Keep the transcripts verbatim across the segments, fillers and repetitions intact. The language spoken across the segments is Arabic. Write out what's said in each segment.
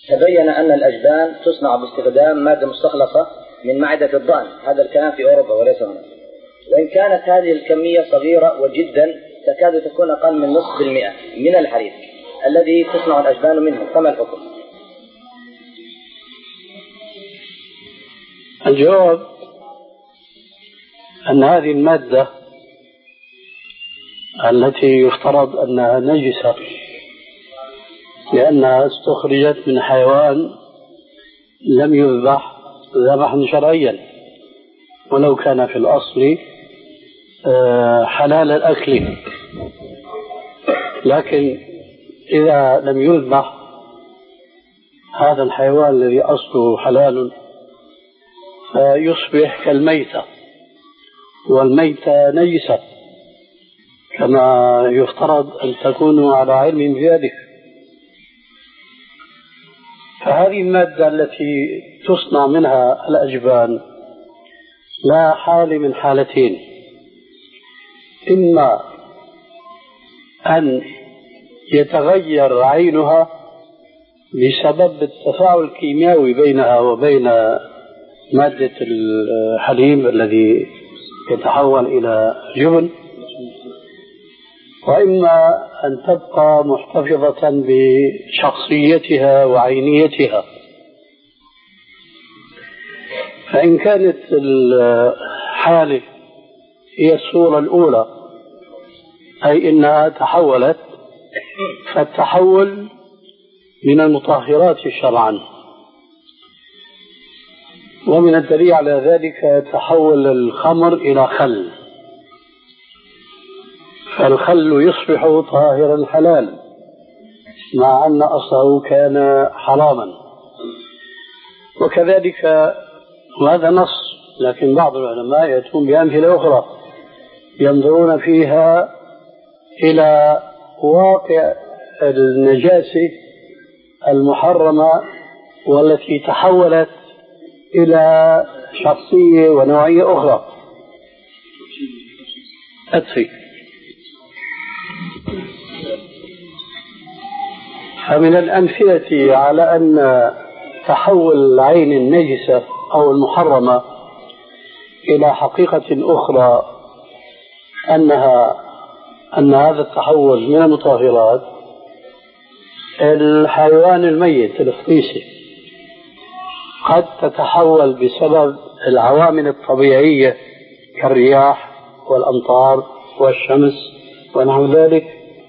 تبين أن الأجبان تصنع باستخدام مادة مستخلصة من معدة الضأن، هذا الكلام في أوروبا وليس هنا، وإن كانت هذه الكمية صغيرة وجدا تكاد تكون أقل من نصف المئة من الحليب الذي تصنع الأجبان منه، فما الحكم؟ الجواب أن هذه المادة التي يفترض أنها نجسة لأنها استخرجت من حيوان لم يذبح ذبحا شرعيا ولو كان في الأصل حلال الأكل، لكن إذا لم يذبح هذا الحيوان الذي أصله حلال فيصبح كالميتة، والميتة نجسة كما يفترض أن تكونوا على علم بذلك. فهذه المادة التي تصنع منها الأجبان لا حال من حالتين: إما أن يتغير عينها بسبب التفاعل الكيميائي بينها وبين مادة الحليب الذي يتحول إلى جبن، وإما أن تبقى محتفظة بشخصيتها وعينيتها. فإن كانت الحالة هي الصورة الأولى، أي إنها تحولت، فالتحول من المطهرات شرعا، ومن الدليل على ذلك تحول الخمر إلى خل، فالخل يصبح طاهرا حلال مع أن أصله كان حراما. وكذلك وهذا نص، لكن بعض العلماء يأتون بأمثلة أخرى ينظرون فيها إلى واقع النجاسة المحرمة والتي تحولت إلى شخصية ونوعية أخرى. أدفي فمن الأمثلة على أن تحول العين النجسة أو المحرمة إلى حقيقة أخرى أنها أن هذا التحول من المطهرات الحيوان الميت الفطيسي قد تتحول بسبب العوامل الطبيعية كالرياح والأمطار والشمس ونحو ذلك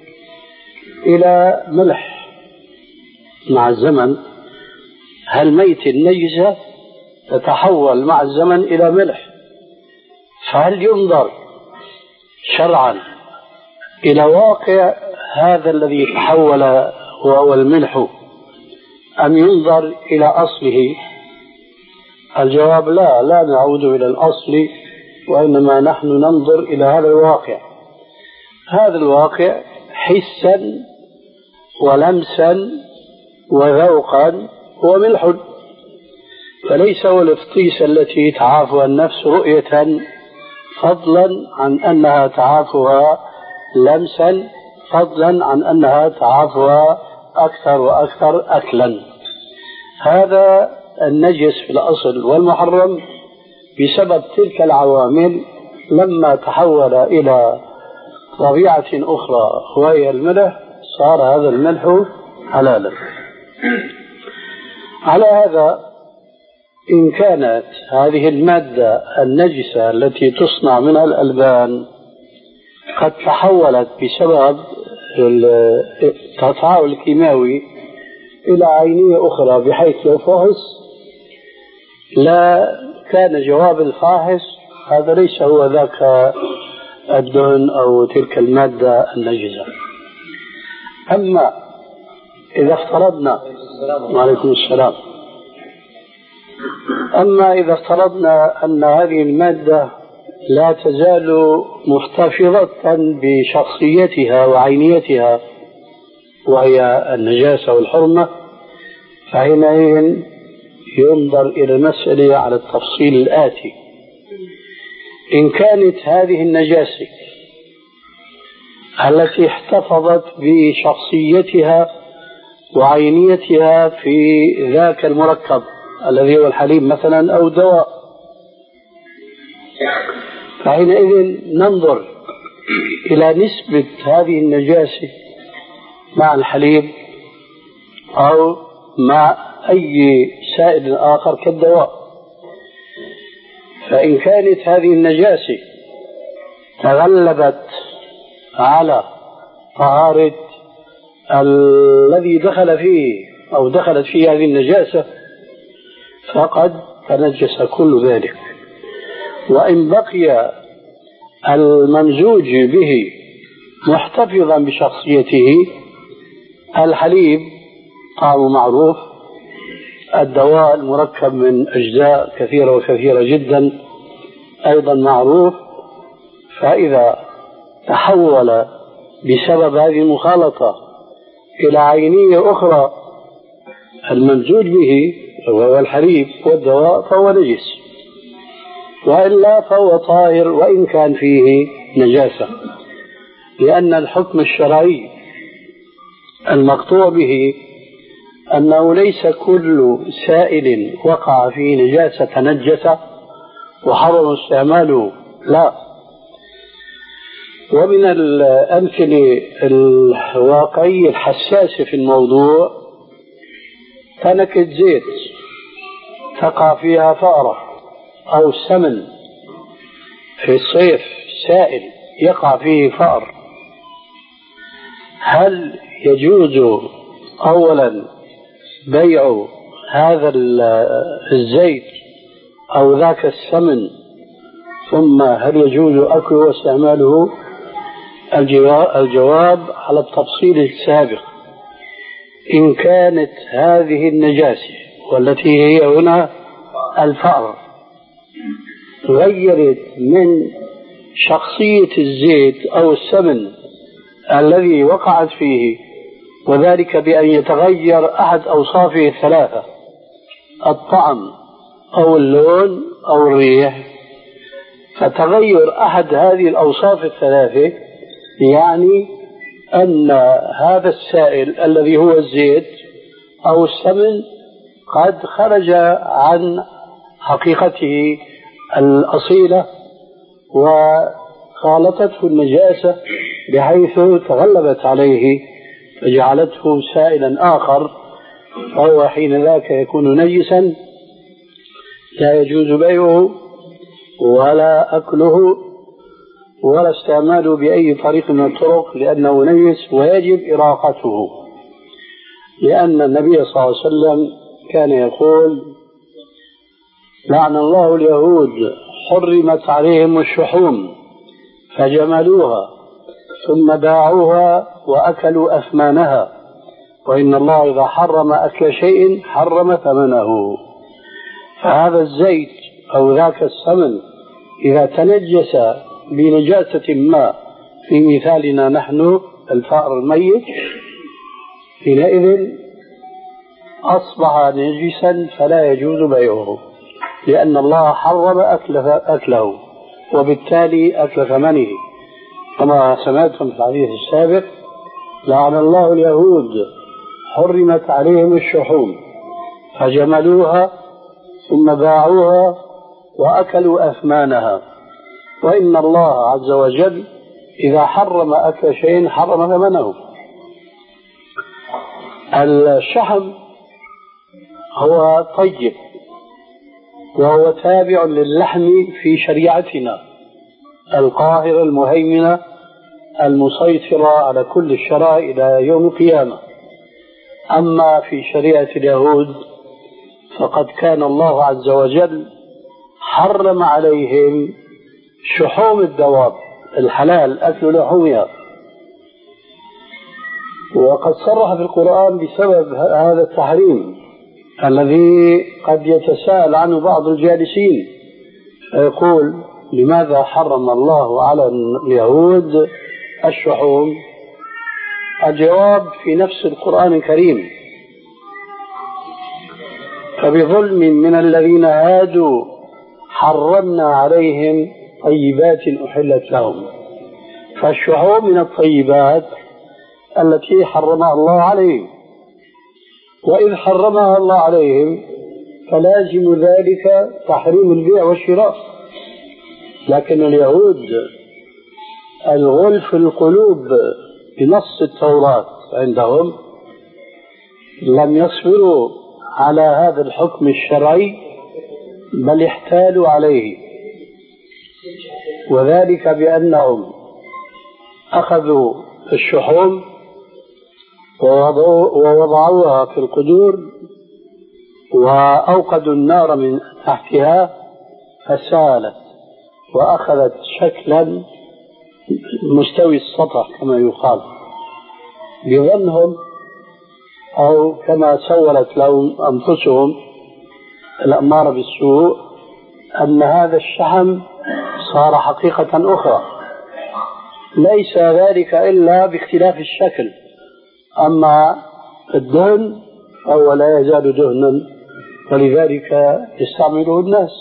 إلى ملح مع الزمن. هالميت النجسة تتحول مع الزمن إلى ملح، فهل ينظر شرعا إلى واقع هذا الذي تحول وهو الملح أم ينظر إلى أصله؟ الجواب لا، لا نعود إلى الأصل، وإنما نحن ننظر إلى هذا الواقع. هذا الواقع حسا ولمسا وذوقا هو ملح، فليس هو الفطيسة التي تعافها النفس رؤية فضلا عن أنها تعافها لمسا، فضلا عن أنها تعافها أكثر وأكثر أكلا. هذا النجس في الأصل والمحرم بسبب تلك العوامل لما تحول إلى طبيعة أخرى وهي الملح صار هذا الملح حلالا. على هذا إن كانت هذه المادة النجسة التي تصنع منها الألبان قد تحولت بسبب التفاعل الكيماوي إلى عينية أخرى بحيث لو فحص لا كان جواب الفاحص هذا ليس هو ذاك الدهن أو تلك المادة النجسة. أما إذا افترضنا وعليكم السلام أما إذا افترضنا أن هذه المادة لا تزال محتفظة بشخصيتها وعينيتها وهي النجاسة والحرمة، فحينئذ ينظر إلى المسألة على التفصيل الآتي: إن كانت هذه النجاسة التي احتفظت بشخصيتها وعينيتها في ذاك المركب الذي هو الحليب مثلا أو دواء، فحينئذ ننظر إلى نسبة هذه النجاسة مع الحليب أو مع أي سائل آخر كالدواء. فإن كانت هذه النجاسة تغلبت على طهارة الذي دخل فيه أو دخلت فيه هذه النجاسة فقد تنجس كل ذلك. وإن بقي الممزوج به محتفظا بشخصيته، الحليب طعمه معروف، الدواء المركب من أجزاء كثيرة وكثيرة جدا أيضا معروف، فإذا تحول بسبب هذه المخالطة إلى عينية أخرى الممزوج به وهو الحليب والدواء فهو نجس، وإلا فهو طاهر وإن كان فيه نجاسة، لأن الحكم الشرعي المقطوع به أنه ليس كل سائل وقع فيه نجاسة تنجس وحرم استعماله، لا. ومن الأمثلة الواقعية الحساسة في الموضوع تنكة زيت تقع فيها فأرة أو سمن في الصيف سائل يقع فيه فأر، هل يجوز أولا بيع هذا الزيت أو ذاك السمن، ثم هل يجوز أكله واستعماله؟ الجواب على التفصيل السابق، إن كانت هذه النجاسة والتي هي هنا الفأر غيرت من شخصية الزيت أو السمن الذي وقعت فيه، وذلك بأن يتغير أحد أوصافه الثلاثة، الطعم أو اللون أو الريح، فتغير أحد هذه الأوصاف الثلاثة يعني أن هذا السائل الذي هو الزيت أو السمن قد خرج عن حقيقته الأصيلة وخالطته النجاسة بحيث تغلبت عليه فجعلته سائلا آخر، فهو حين ذاك يكون نجسا لا يجوز بيعه ولا أكله ولا استعماله بأي طريق من الطرق، لأنه نجس ويجب إراقته. لأن النبي صلى الله عليه وسلم كان يقول: لعن الله اليهود حرمت عليهم الشحوم فجملوها ثم باعوها وأكلوا أثمانها، وإن الله إذا حرم أكل شيء حرم ثمنه. فهذا الزيت أو ذاك السمن إذا تنجس بنجاسة ما، في مثالنا نحن الفأر الميت، حينئذ أصبح نجسا فلا يجوز بيعه، لأن الله حرم أكله وبالتالي أكل ثمنه، كما سمعتم في الحديث السابق: لعن الله اليهود حرمت عليهم الشحوم فجملوها ثم باعوها وأكلوا أثمانها، وإن الله عز وجل إذا حرم أكل شيء حرم ثمنه. الشحم هو طيب وهو تابع للحم في شريعتنا القاهرة المهيمنة المسيطرة على كل الشرائع إلى يوم القيامة. أما في شريعة اليهود فقد كان الله عز وجل حرم عليهم شحوم الدواب الحلال أكل لحومها، وقد صرح في القرآن بسبب هذا التحريم الذي قد يتساءل عنه بعض الجالسين، فيقول: لماذا حرم الله على اليهود الشحوم؟ الجواب في نفس القرآن الكريم: فبظلم من الذين هادوا حرمنا عليهم طيبات أحلت لهم. فالشحوم من الطيبات التي حرمها الله عليهم، وإذ حرمها الله عليهم فلازم ذلك تحريم البيع والشراء. لكن اليهود الغل في القلوب بنص التوراة عندهم لم يصبروا على هذا الحكم الشرعي بل احتالوا عليه، وذلك بأنهم أخذوا الشحوم ووضعوها في القدور وأوقدوا النار من تحتها فسالت وأخذت شكلا مستوي السطح كما يقال، بظنهم أو كما سولت لهم أنفسهم الأمارة بالسوء أن هذا الشحم صار حقيقة أخرى، ليس ذلك إلا باختلاف الشكل. أما الدهن فهو لا يزال دهنا، ولذلك يستعمله الناس.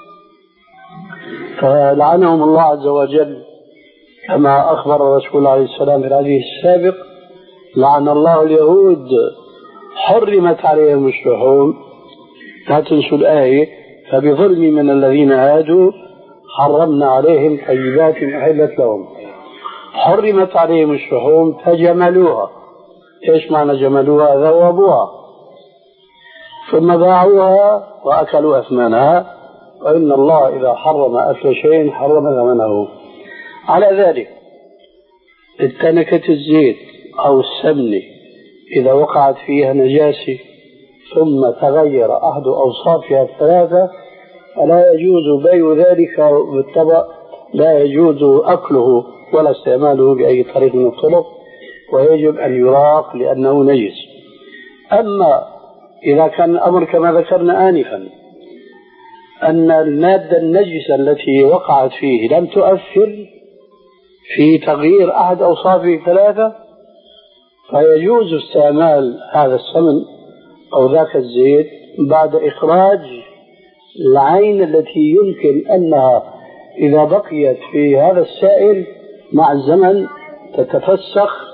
فلعنهم الله عز وجل كما أخبر الرسول عليه السلام في الحديث السابق: لعن الله اليهود حرمت عليهم الشحوم. لا تنسوا الآية: فبظلم من الذين هادوا حرمنا عليهم طيبات أحلت لهم. حرمت عليهم الشحوم فجملوها. ايش معنى جملوها؟ ذوبوها ثم باعوها وأكلوا أثمانها، وإن الله إذا حرم أكل شيء حرم ثمنه. على ذلك التنكة الزيت أو السمنة إذا وقعت فيها نجاسة ثم تغير أحد أوصافها الثلاثة فلا يجوز بيع ذلك بالطبع، لا يجوز أكله ولا استعماله بأي طريق من الطرق، ويجب أن يراق لأنه نجس. أما إذا كان الأمر كما ذكرنا آنفا أن المادة النجسة التي وقعت فيه لم تؤثر في تغيير أحد أوصافه الثلاثة فيجوز استعمال هذا السمن أو ذاك الزيت بعد إخراج العين التي يمكن أنها إذا بقيت في هذا السائل مع الزمن تتفسخ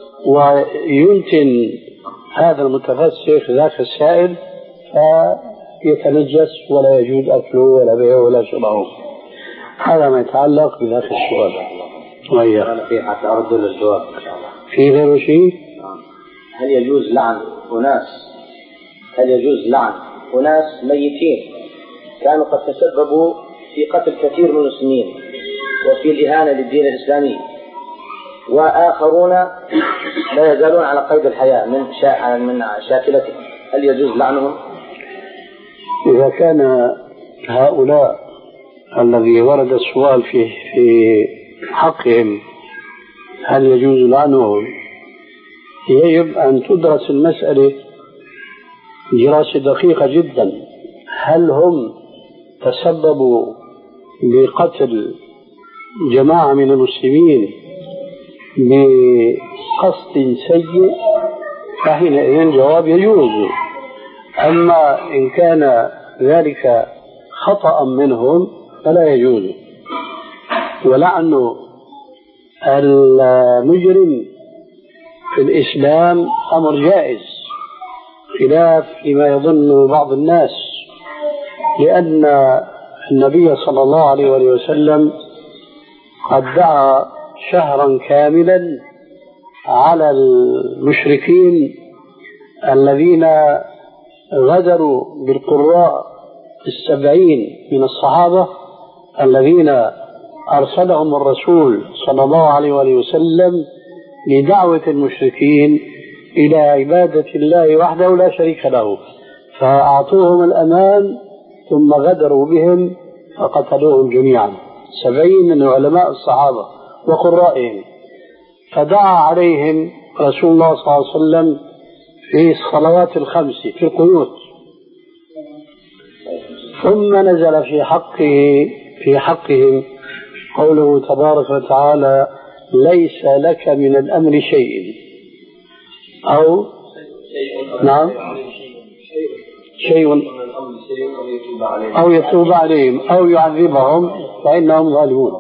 وينتن هذا المتفسخ ذاك السائل فيتنجس ولا يجوز أكله ولا بيعه ولا شرعه. هذا ما يتعلق بذاك السؤال. أنا في حتى أرد للجواب إن شاء الله. في غير شيء؟ هل يجوز لعن أناس هل يجوز لعن أناس ميتين كانوا قد تسببوا في قتل كثير من المسلمين وفي الإهانة للدين الإسلامي، وآخرون لا يزالون على قيد الحياة من شا... من شاكلتهم، هل يجوز لعنهم؟ إذا كان هؤلاء الذي ورد السؤال في في حقهم هل يجوز لعنهم، يجب أن تدرس المسألة دراسة دقيقة جدا. هل هم تسببوا بقتل جماعة من المسلمين بقصد سيء؟ فحينئذ جواب يجوز. أما إن كان ذلك خطأ منهم فلا يجوز. ولعن المجرم في الإسلام أمر جائز خلاف فيما يظن بعض الناس، لأن النبي صلى الله عليه وسلم قد دعا شهرا كاملا على المشركين الذين غدروا بالقراء السبعين من الصحابة الذين أرسلهم الرسول صلى الله عليه وسلم لدعوة المشركين إلى عبادة الله وحده لا شريك له، فأعطوهم الأمان ثم غدروا بهم فقتلوهم جميعا، سبعين من علماء الصحابة وقرائهم. فدعا عليهم رسول الله صلى الله عليه وسلم في الصلوات الخمس في القنوت، ثم نزل في حقه في حقهم قوله تبارك وتعالى: ليس لك من الأمر شيء، أو نعم شيء أو يتوب عليهم أو يعذبهم فإنهم ظالمون.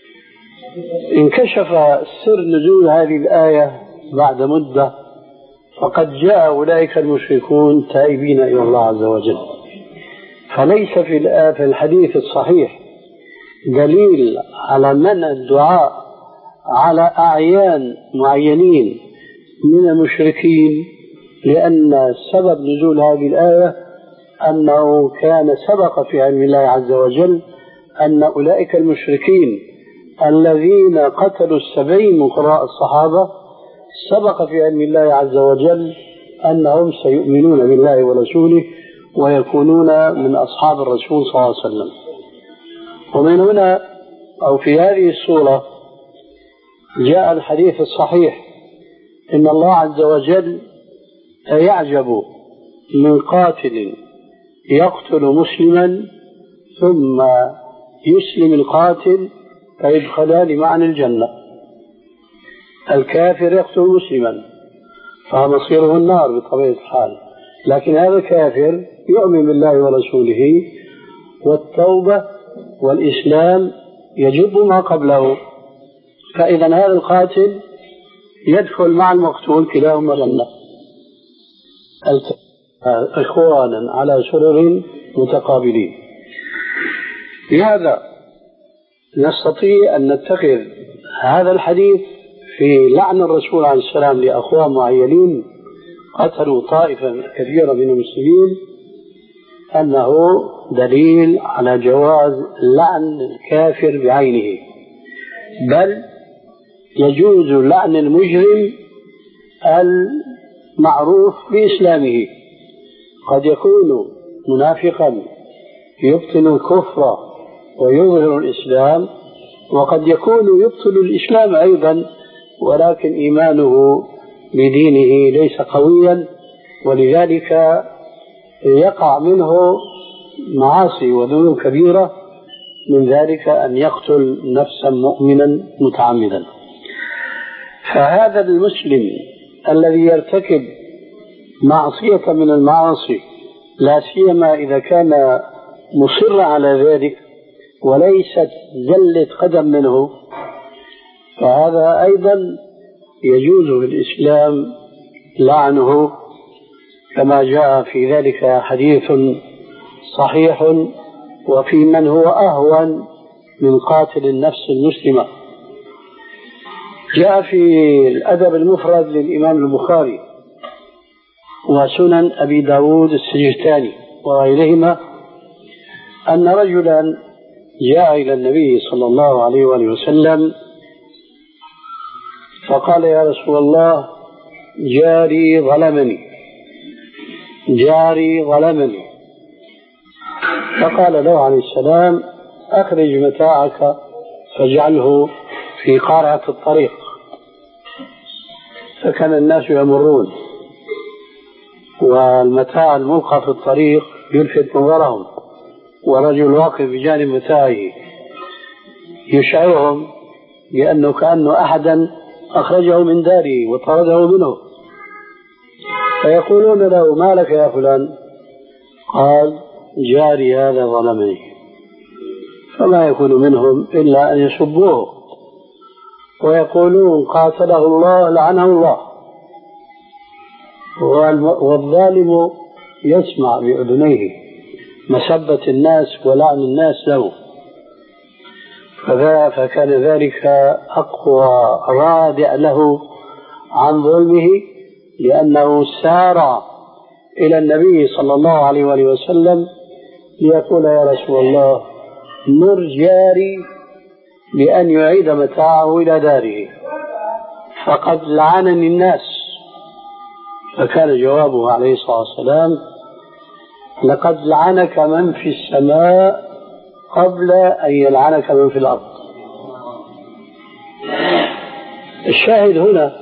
انكشف سر نزول هذه الآية بعد مدة، فقد جاء أولئك المشركون تائبين إلى الله عز وجل. فليس في الحديث الصحيح دليل على منع الدعاء على أعيان معينين من المشركين، لأن سبب نزول هذه الآية أنه كان سبق في علم الله عز وجل أن أولئك المشركين الذين قتلوا السبعين من قراء الصحابة سبق في علم الله عز وجل أنهم سيؤمنون بالله ورسوله ويكونون من أصحاب الرسول صلى الله عليه وسلم. ومن هنا أو في هذه السورة جاء الحديث الصحيح إن الله عز وجل يعجب من قاتل يقتل مسلما ثم يسلم القاتل فيدخلان معا الجنة. الكافر يقتل مسلما فمصيره النار بطبيعة الحال، لكن هذا الكافر يؤمن بالله ورسوله والتوبة والإسلام يجب ما قبله، فإذا هذا القاتل يدخل مع المقتول كلاهما الجنة إخوانا على سرر متقابلين. لهذا نستطيع أن نتخذ هذا الحديث في لعن الرسول عليه السلام لأخوان معينين قتلوا طائفة كبيرة من المسلمين أنه دليل على جواز لعن الكافر بعينه، بل يجوز لعن المجرم المعروف بإسلامه. قد يكون منافقا يبطل الكفر ويظهر الإسلام، وقد يكون يبطل الإسلام أيضا ولكن إيمانه بدينه ليس قويا، ولذلك يقع منه معاصي وذنوب كبيرة، من ذلك أن يقتل نفسا مؤمنا متعمدا. فهذا المسلم الذي يرتكب معصية من المعاصي لا سيما إذا كان مصر على ذلك وليست زلة قدم منه، فهذا أيضا يجوز في الإسلام لعنه كما جاء في ذلك حديث صحيح وفي من هو أهون من قاتل النفس المسلمة. جاء في الأدب المفرد للإمام البخاري وسنن أبي داود السجستاني وغيرهما أن رجلا جاء إلى النبي صلى الله عليه وآله وسلم فقال: يا رسول الله، جاري ظلمني جاري ظلمني فقال له عليه السلام: أخرج متاعك فاجعله في قارعة الطريق. فكان الناس يمرون والمتاع الملقى في الطريق يلفت نظرهم، ورجل واقف بجانب متاعه يشعرهم بأنه كأنه أحدا أخرجه من داره وطرده منه، فيقولون له: ما لك يا فلان؟ قال: جاري هذا ظلمني. فما يكون منهم إلا أن يسبوه ويقولون: قاتله الله لعنه الله. والظالم يسمع بأذنيه مسبة الناس ولعن الناس له، فكان ذلك أقوى رادع له عن ظلمه، لأنه سار إلى النبي صلى الله عليه وآله وسلم ليقول: يا رسول الله، مر جاري بأن يعيد متاعه إلى داره فقد لعنني الناس. فكان جوابه عليه الصلاة والسلام: لقد لعنك من في السماء قبل أن يلعنك من في الأرض. الشاهد هنا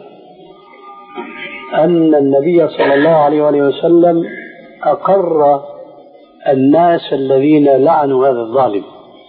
أن النبي صلى الله عليه وآله وسلم أقر الناس الذين لعنوا هذا الظالم،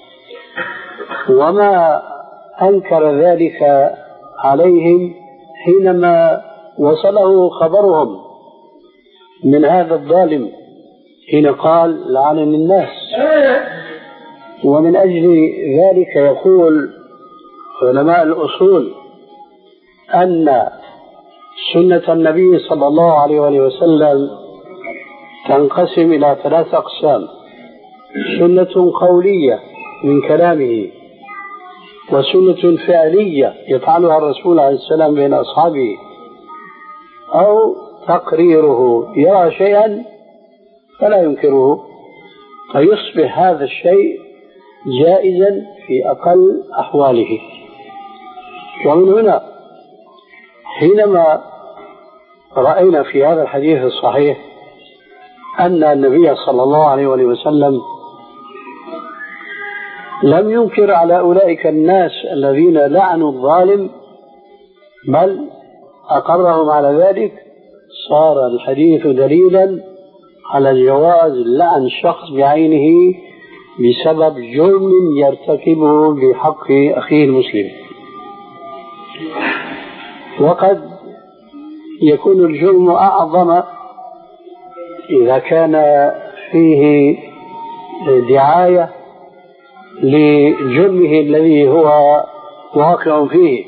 وما أنكر ذلك عليهم حينما وصله خبرهم من هذا الظالم حين قال: لعنني الناس. ومن أجل ذلك يقول علماء الأصول أن سنة النبي صلى الله عليه وآله وسلم تنقسم إلى ثلاث أقسام: سنة قولية من كلامه، وسنة فعلية يفعلها الرسول عليه السلام بين أصحابه، أو تقريره، يرى شيئا فلا ينكره فيصبح هذا الشيء جائزا في أقل أحواله. ومن هنا حينما رأينا في هذا الحديث الصحيح أن النبي صلى الله عليه وسلم لم ينكر على أولئك الناس الذين لعنوا الظالم بل أقرهم على ذلك، صار الحديث دليلا على جواز لعن الشخص بعينه بسبب جرم يرتكبه بحق أخيه المسلم. وقد يكون الجرم أعظم إذا كان فيه دعاية لجرمه الذي هو واقع فيه.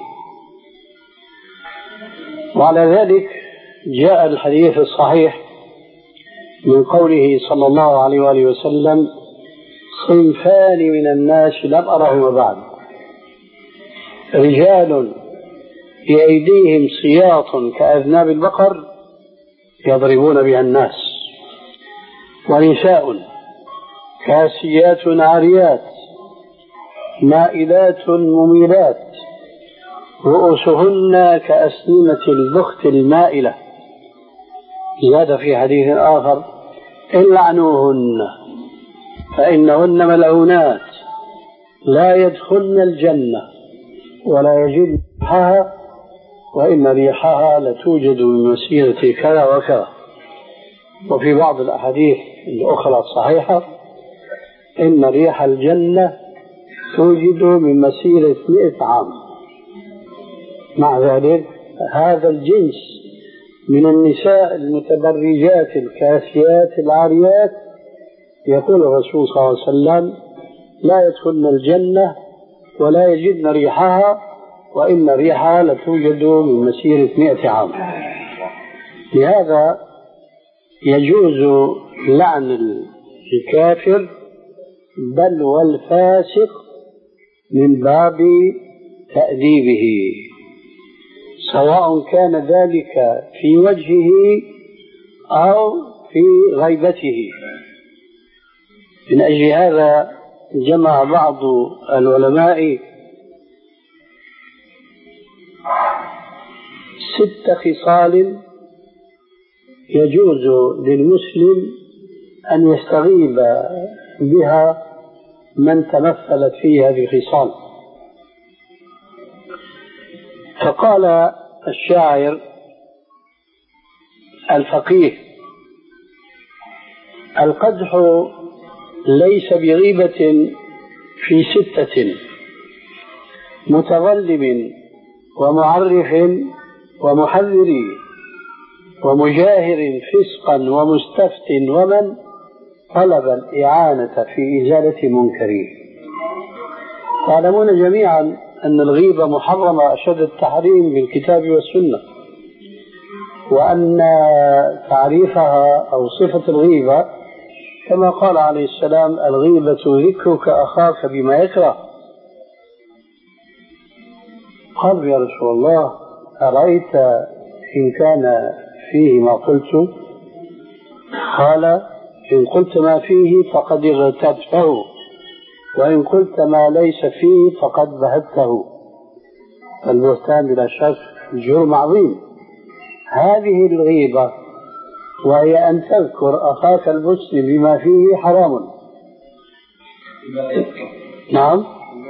وعلى ذلك جاء الحديث الصحيح من قوله صلى الله عليه وآله وسلم: صنفان من الناس لم أرهما بعد، رجال بأيديهم سياط كأذناب البقر يضربون بها الناس، ونساء كاسيات عاريات مائلات مميلات رؤوسهن كأسنمة البخت المائلة. زاد في حديث آخر: العنوهن فإنهن ملعونات لا يدخلن الجنة ولا يجدن ريحها وإن ريحها لتوجد من مسيرة كذا وكذا. وفي بعض الأحاديث الأخرى الصحيحة: إن ريح الجنة توجد من مسيرة مئة عام. مع ذلك هذا الجنس من النساء المتبرجات الكاسيات العاريات يقول الرسول صلى الله عليه وسلم: لا يدخلن الجنة ولا يجدن ريحها وإن ريحها لتوجد من مسيرة مئة عام. لهذا يجوز لعن الكافر بل والفاسق من باب تأديبه، سواء كان ذلك في وجهه أو في غيبته. من أجل هذا جمع بعض العلماء ست خصال يجوز للمسلم أن يستغيب بها من تمثلت فيه هذه الخصال. فقال الشاعر الفقيه: القدح ليس بغيبة في ستة: متظلم ومعرف ومحذر ومجاهر فسقا ومستفت ومن طلب الإعانة في إزالة منكره. تعلمون جميعا أن الغيبة محرمة أشد التحريم بالكتاب والسنة، وأن تعريفها أو صفة الغيبة كما قال عليه السلام: الغيبة ذكرك أخاك بما يكره. قال: يا رسول الله أرأيت إن كان فيه ما قلت؟ قال: إن قلت ما فيه فقد اغتبته، وإن قلت ما ليس فيه فقد بهته. البهتان بلا شك جرم عظيم. هذه الغيبة وهي أن تذكر أخاك المسلم بما فيه حرام. نعم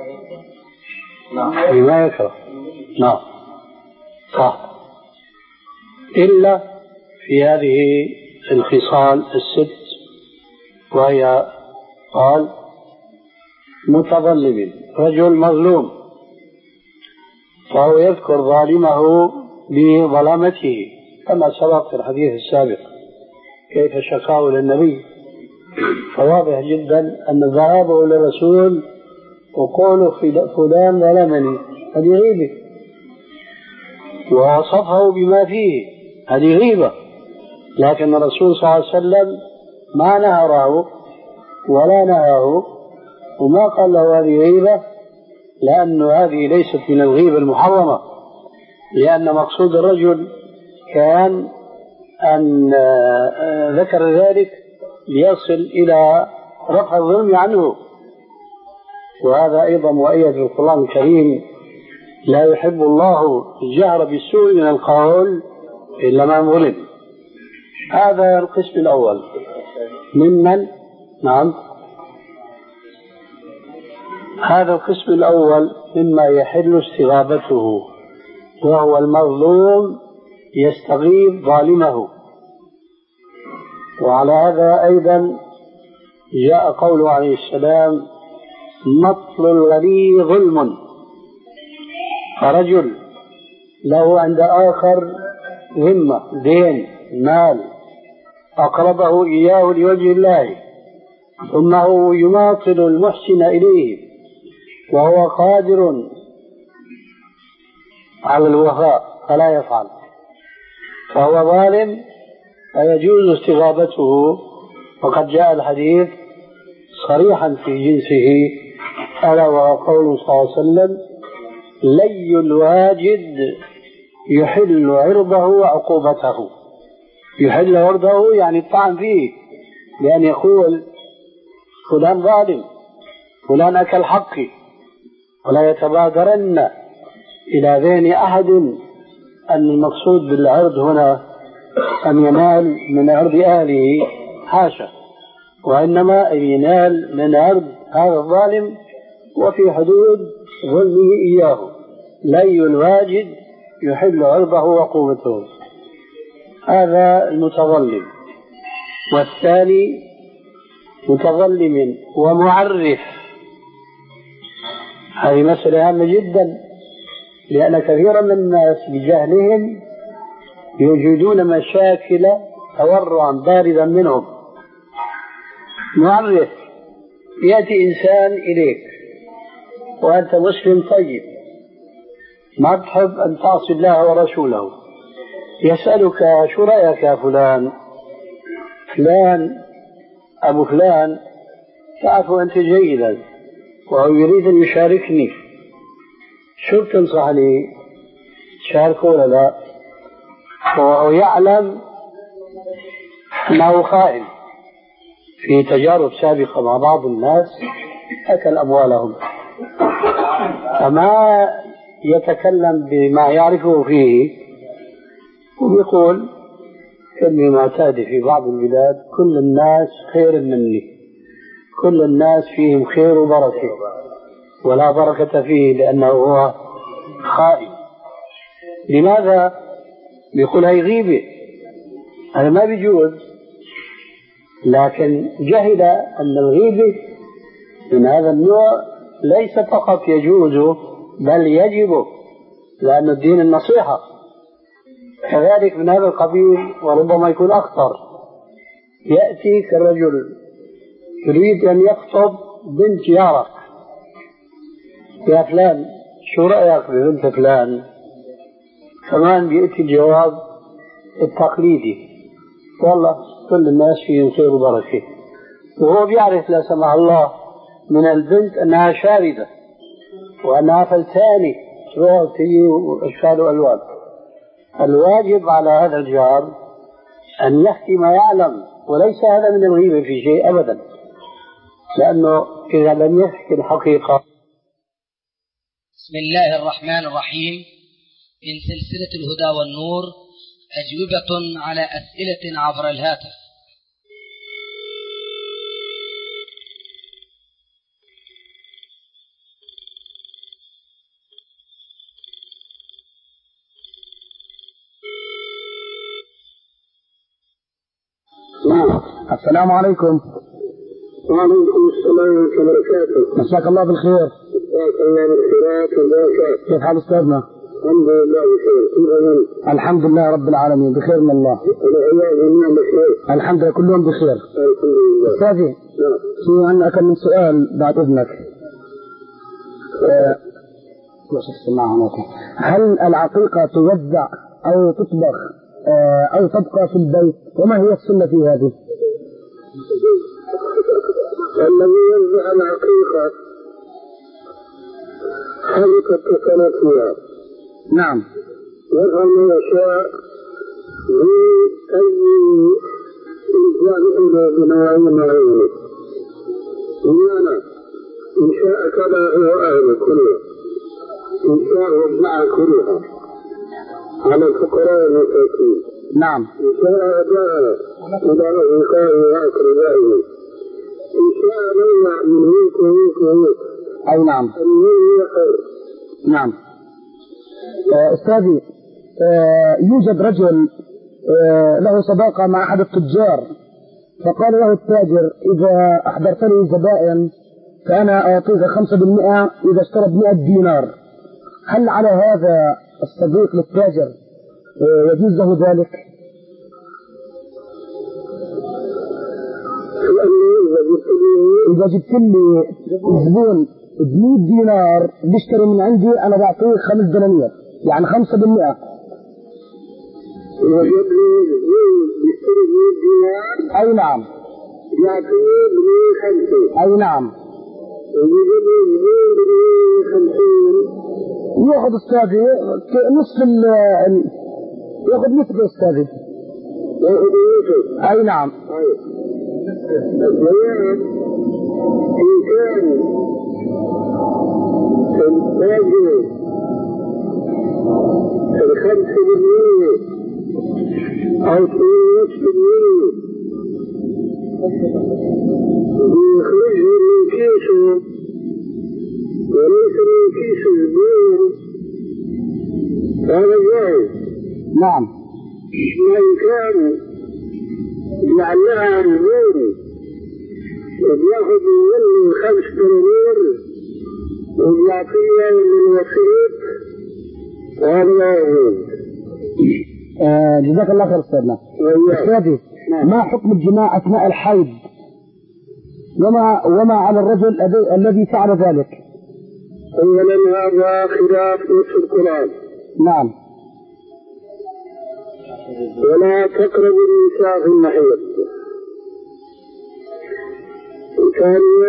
بما يكره. نعم صح، إلا في هذه الخصال الست، وهي قال: متظلم، رجل مظلوم فهو يذكر ظالمه بظلامته كما سبق في الحديث السابق كيف شكاه للنبي. فواضح جدا أن ذهابه للرسول وقوله فلان ظلمني هذه غيبة. ووصفه بما فيه، هذه غيبة. لكن الرسول صلى الله عليه وسلم ما نهره ولا نهاه وما قال له هذه غيبة، لأن هذه ليست من الغيبة المحرمة، لأن مقصود الرجل كان أن ذكر ذلك ليصل إلى رفع الظلم عنه. وهذا أيضا مؤيد بالقرآن الكريم: لا يحب الله الجهر بالسوء من القول إلا من ظلم. هذا القسم الأول ممن نعم هذا القسم الأول مما يحل استغاثته، وهو المظلوم يستغيث ظالمه. وعلى هذا أيضا جاء قوله عليه السلام: مطل الغني ظلم. فرجل له عند آخر ذمة، دين، مال، أقربه إياه لوجه الله، ثم هو يماطل المحسن إليه وهو قادر على الوفاء فلا يفعل، فهو ظالم فيجوز استغاثته. وقد جاء الحديث صريحا في جنسه، ألا وهو قوله صلى الله عليه وسلم: لي الواجد يحل عرضه وعقوبته. يحل عرضه يعني الطعن فيه، لأن يقول فلان ظالم، فلان أكل حقي، ولا يتبادرن إلى ذهن أحد أن المقصود بالعرض هنا أن ينال من عرض أهله، حاشا، وإنما ينال من عرض هذا الظالم وفي حدود ظلمه إياه. لي الواجد يحل عرضه وعقوبته، هذا المتظلم. والثاني متظلم ومعرف. هذه مسألة هامة جدا، لأن كثيرا من الناس بجهلهم يوجدون مشاكل تورعا باردا منهم. معرف: يأتي إنسان إليك وأنت مسلم طيب، ما تحب أن تعصي الله ورسوله، يسألك: شو رأيك يا فلان؟ فلان أبو فلان تعرف أنت جيدا، وهو يريد أن يشاركني، شو بتنصح لي؟ شاركه ولا لا؟ وهو يعلم أنه خائن. في تجارب سابقة مع بعض الناس أكل أموالهم، فما يتكلم بما يعرفه فيه، ويقول كلمة معتادة في بعض البلاد: كل الناس خير مني، كل الناس فيهم خير وبركة، ولا بركة فيه لأنه هو خائن. لماذا؟ بيقول هي غيبة، هذا ما بيجوز. لكن جهل أن الغيبة من هذا النوع ليس فقط يجوز بل يجب، لأن الدين النصيحة. كذلك من هذا القبيل، وربما يكون أخطر: يأتيك الرجل يريد أن يخطب بنت جارك: يا فلان شو رأيك ببنت فلان؟ كمان بيأتي الجواب التقليدي: والله كل الناس فيهم خير وبركة، وهو بيعرف لا سمح الله من البنت أنها شاردة وأنها فلتاني تروح تيجي وأشكال وألوان. الواجب على هذا الجار أن يحكي ما يعلم، وليس هذا من الغيبة في شيء أبدا، لأنه إذا لم يحكي الحقيقة. بسم الله الرحمن الرحيم. من سلسلة الهدى والنور، أجوبة على أسئلة عبر الهاتف. السلام عليكم. وعليكم السلام ورحمة الله وبركاته. مساك الله بالخير. مساك الله بالخيرات والبركات. كيف حال أستاذنا؟ الحمد لله بخير. الحمد لله رب العالمين بخير من الله. بخير. الحمد لله كلهم بخير. الحمد لله. أستاذي في عندنا كم من سؤال بعد إذنك. آه هل العقيقة توزع أو تطبخ أو تبقى في البيت؟ وما هي السنة في هذه؟ الذي يوزع العقيقة حركة تتنفيها. نعم. يفعل ما يشاء بأي إنسان إلى بنواعي معينة. بمعنى إن شاء كذا هو أهل كلها، إن شاء وزع كلها على الفقراء والمساكين. نعم. إن شاء أداها إلى أصدقائه وأقربائه، إن شاء منع من هيك وهيك وهيك. أي نعم. نعم. آه أستاذي، آه يوجد رجل آه له صداقة مع أحد التجار، فقال له التاجر إذا أحضرتني زبائن فأنا أعطيك خمسة بالمئة إذا اشترى بمئة دينار. هل على هذا الصديق للتاجر آه يجوز له ذلك؟ إذا جبت لي زبون بمئة دينار بيشتري من عندي أنا بعطيه خمس دنانير، يعني خمسة بالمئة. يشتري بمئة دينار؟ أي نعم. يعطيه بمئة خمسة. أي نعم. ويجيب زبون بمئة خمسين. يأخذ أستاذي نصف ال يأخذ نصف أستاذي. يأخذ نصف. أي نعم. البيان إن كان التاجر الخمسة بالمئة أو نصف بالمئة بيخرجه من كيسه وليس من كيس الزبون، هذا جائز. نعم. وإن كان جعلها زبون وبياخذ منه خمس دنانير وبيعطيها للوسيط، هذا يجوز. آه جزاك الله خير أستاذنا. أستاذي، ما حكم الجماع أثناء الحيض؟ وما وما على الرجل الذي فعل ذلك؟ أولا هذا خلاف نص القرآن. نعم. ولا تقربوا النساء في المحيض. ثانيا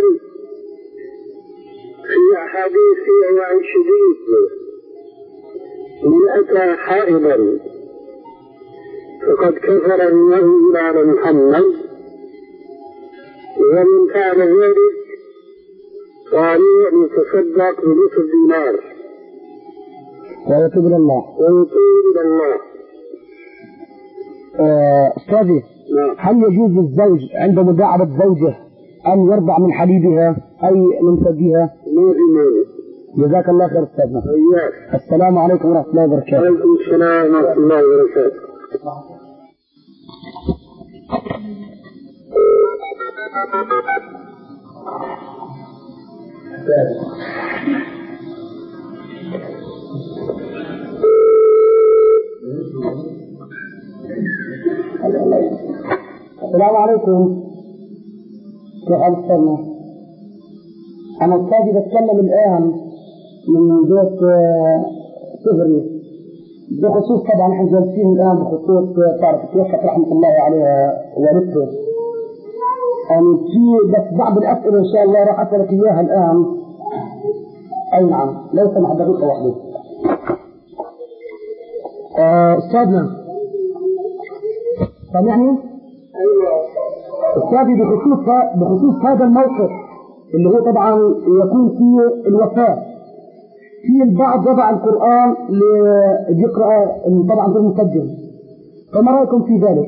في أحاديث فيها وعي شديد: من أتى حائضا فقد كفر بما أنزل على محمد، ومن فعل ذلك فعليه أن يتصدق بنصف دينار ويتوب إلى الله. ويتوب إلى الله. أستاذي، هل يجوز للزوج عند مداعبة زوجه أن يرضع من حليبها أي من ثديها؟ ما في مانع. جزاك الله خير أستاذنا. إياك. السلام عليكم ورحمة الله وبركاته. وعليكم السلام ورحمة الله وبركاته. السلام عليكم. كيف حالك؟ أنا أستاذي بتكلم الآن من بيت صهري بخصوص، طبعا احنا جالسين الآن بخصوص تعرف توفت رحمة الله عليها والدته، يعني في بس بعض الأسئلة إن شاء الله راح أسألك إياها الآن. أي نعم، لو سمح دقيقة واحدة. أستاذنا سامعني؟ أستاذي بخصوص بخصوص هذا الموقف اللي هو طبعا يكون فيه الوفاة، في البعض وضع القرآن ليقرأ طبعا في المسجل، فما رأيكم في ذلك؟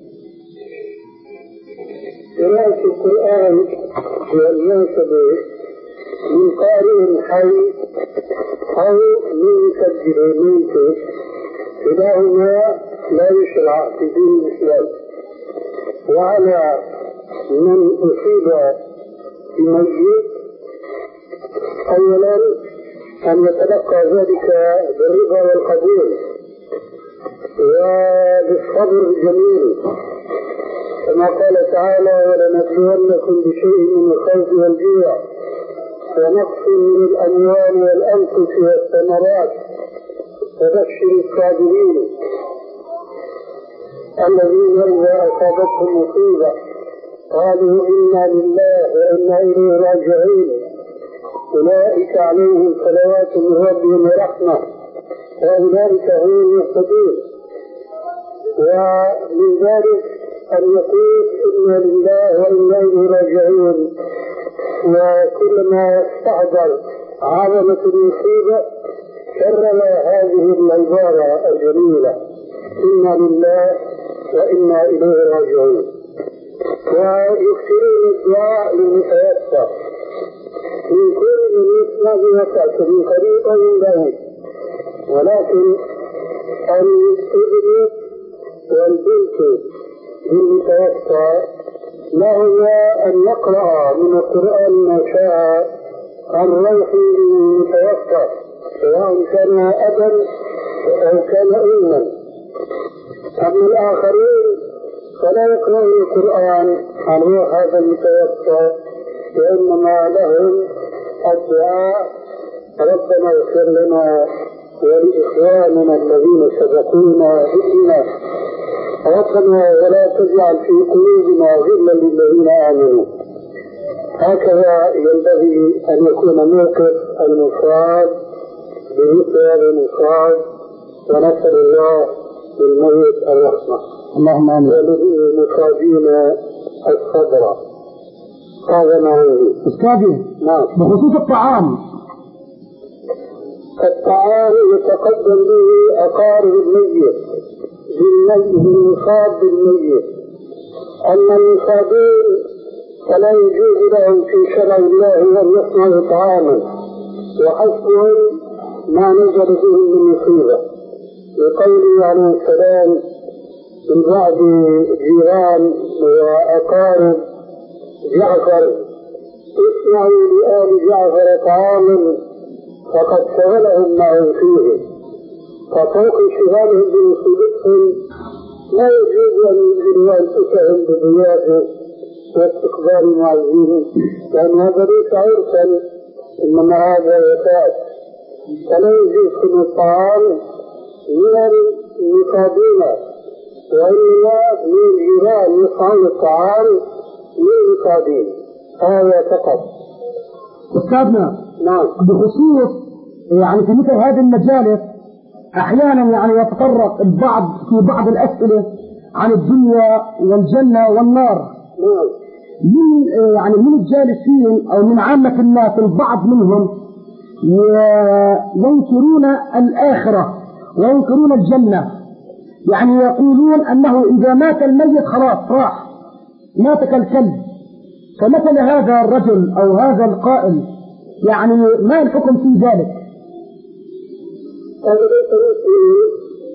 قراءة القرآن والمناسبة من قارئ حي أو من مسجل منته كلاهما لا يشرع في دين الإسلام. وعلى من أصيب في مسجد أولا أن يتلقى ذلك بالرضا والقبول وبالصبر الجميل، كما قال تعالى: ولنبلونكم بشيء من الخوف والجوع ونقص من الأموال والأنفس والثمرات فبشر الصابرين الذين إذا أصابتهم مصيبة قالوا إنا لله وإنا إليه راجعون أولئك عليهم صلوات من ربهم ورحمة وأولئك هم المهتدون. ومن ذلك أن يقول إنا لله وإنا إليه راجعون، وكلما استحضر عظمة المصيبة كرر هذه العبارة الجميلة إنا لله وإنا إليه راجعون. ويكثرون الدعاء للمتوفى من كل من يسمع بوفاته من قريب أو من بعيد، ولكن الابن والبنت للمتوفى لهما أن يقرأ من القرآن ما شاء عن روح المتوفى سواء كان أبا أو كان أما. أما الآخرين فلا يقرأون القرآن عن روح هذا المتوفى، وإنما لهم الدعاء ربنا اغفر لنا ولإخواننا الذين سبقونا بالإيمان ربنا ولا تجعل في قلوبنا غلا للذين آمنوا. هكذا ينبغي أن يكون موقف المصاب بمثل هذا المصاب، ونسأل الله للميت الرحمة اللهم آمين وللمصابين الصبر. هذا ما عندي. أستاذي نعم. بخصوص الطعام، الطعام يتقدم به أقارب الميت بالمصاب بالميت. أما المصابين فلا يجوز لهم في شرع الله أن يصنعوا طعاما، وحسبهم ما نزل بهم من مصيبة، لقوله عليه السلام من بعض جيران وأقارب جعفر اصنعوا لآل جعفر طعاما فقد شغلهم معهم فيه. ففوق شغالهم بمصيبتهم لا يجوز أن ينزلوا أنفسهم بضيافه واستقبال معزين، لأن هذا ليس عرسا إنما هذا وفاة. فلا يجوز من الطعام من المصابين، وإنما من الجيران يصنعون الطعام للمصابين. هذا فقط. أستاذنا نعم. بخصوص يعني في مثل هذه المجالس أحيانا يعني يتطرق البعض في بعض الأسئلة عن الدنيا والجنة والنار. نعم. من يعني من الجالسين أو من عامة الناس البعض منهم ينكرون الآخرة وينكرون الجنة، يعني يقولون أنه إذا مات الميت خلاص راح مات كالكلب. فمثل هذا الرجل أو هذا القائل يعني ما الحكم في ذلك؟ هذا ليس مسلم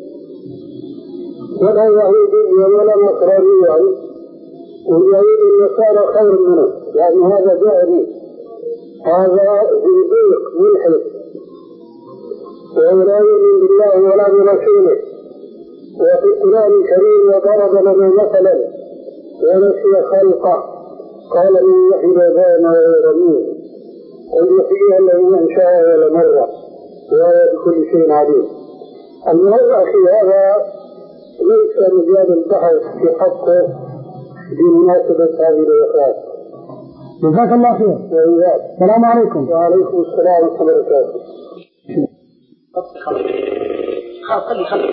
ولا يهودي ولا نصراني، واليهود النصارى خير منه، يعني هذا جاهلي، هذا زنديق ملحد وهو لا يؤمن بالله ولا برسوله. وفي القرآن الكريم وضرب لنا مثلا ونسي خلقه قال من يحيي العظام وهي رميم قل يحييها الذي انشاها ولا مره وهو بكل شيء عليم. الموضوع في هذا ليس مجال البحث في حقه بمناسبة هذه الوفاة. جزاك الله خير. وإياك. السلام عليكم. وعليكم السلام ورحمة الله وبركاته. خلاص خلي خلي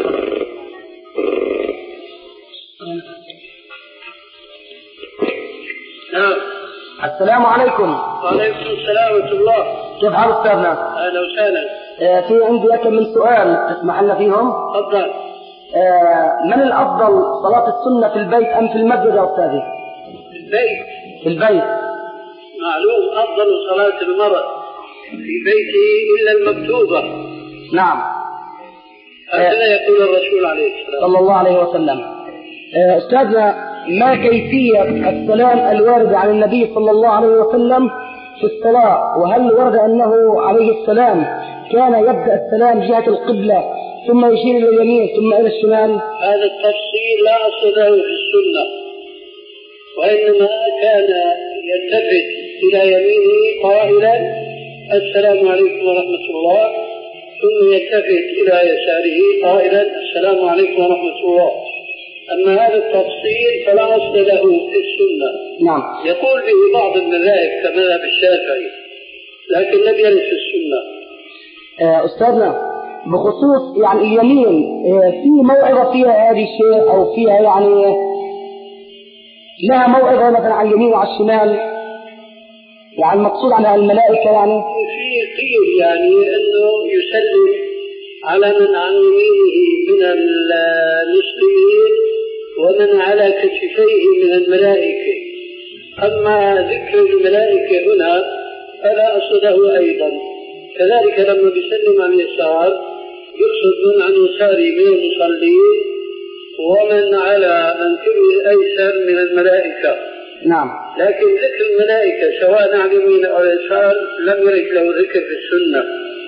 السلام عليكم. وعليكم السلام ورحمة الله. كيف حال أستاذنا؟ أهلا وسهلا. آه في عندي لك من سؤال تسمح لنا فيهم؟ تفضل. آه من الأفضل صلاة السنة في البيت أم في المسجد يا أستاذي؟ في البيت. في البيت. معلوم أفضل صلاة المرء في بيته إلا المكتوبة. نعم. هكذا يقول الرسول عليه السلام صلى الله عليه وسلم. آه أستاذنا ما كيفية السلام الوارد عن النبي صلى الله عليه وسلم في الصلاة؟ وهل ورد أنه عليه السلام كان يبدأ السلام جهة القبلة ثم يشير إلى اليمين ثم إلى الشمال؟ هذا التفصيل لا أصل له في السنة، وإنما كان يلتفت إلى يمينه قائلا السلام عليكم ورحمة الله، ثم يلتفت إلى يساره قائلا السلام عليكم ورحمة الله. أما هذا التفصيل فلا أصل له في السنة. نعم. يقول به بعض المذاهب كمذهب الشافعي، لكن لم يرد في السنة. أستاذنا بخصوص يعني اليمين في موعظة فيها هذه الشيء أو فيها يعني لها موعظة مثلا على اليمين وعلى الشمال، يعني المقصود عنها الملائكة يعني في قيل يعني أنه يسلم على من عن يمينه من المسلمين ومن على كتفيه من الملائكة. أما ذكر الملائكة هنا فلا أصله أيضا. كذلك لما بيسلم عن اليسار يقصد من عن يساره من المصلين ومن على منكبه الأيسر من الملائكة. نعم. لكن ذكر الملائكة سواء عن يمين أو يسار لم يرد له ذكر في السنة.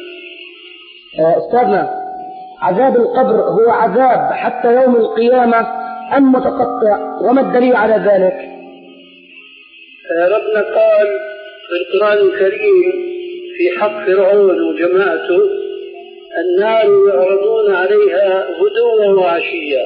أستاذنا عذاب القبر هو عذاب حتى يوم القيامة أم متقطع، وما الدليل على ذلك؟ ربنا قال في القرآن الكريم في حق فرعون وجماعته النار يعرضون عليها غدوا وعشيا.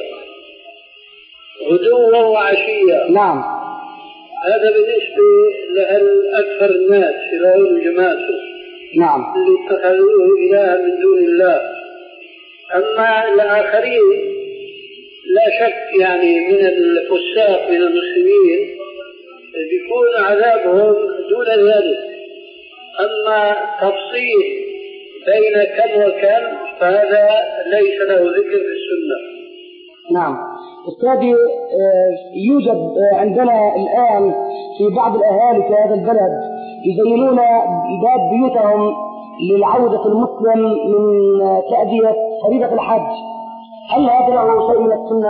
غدوا وعشيا. نعم. هذا بالنسبة لأكثر الناس فرعون وجماعته. نعم. اللي اتخذوه إلها من دون الله. أما الآخرين لا شك يعني من الفساق من المسلمين بيكون عذابهم دون ذلك. أما تفصيل بين كم وكم فهذا ليس له ذكر في السنة. نعم. أستاذي يوجد عندنا الآن في بعض الأهالي في هذا البلد يزينون باب بيوتهم للعودة المسلم من تأدية فريضة الحج، هل هذا له شيء من السنة؟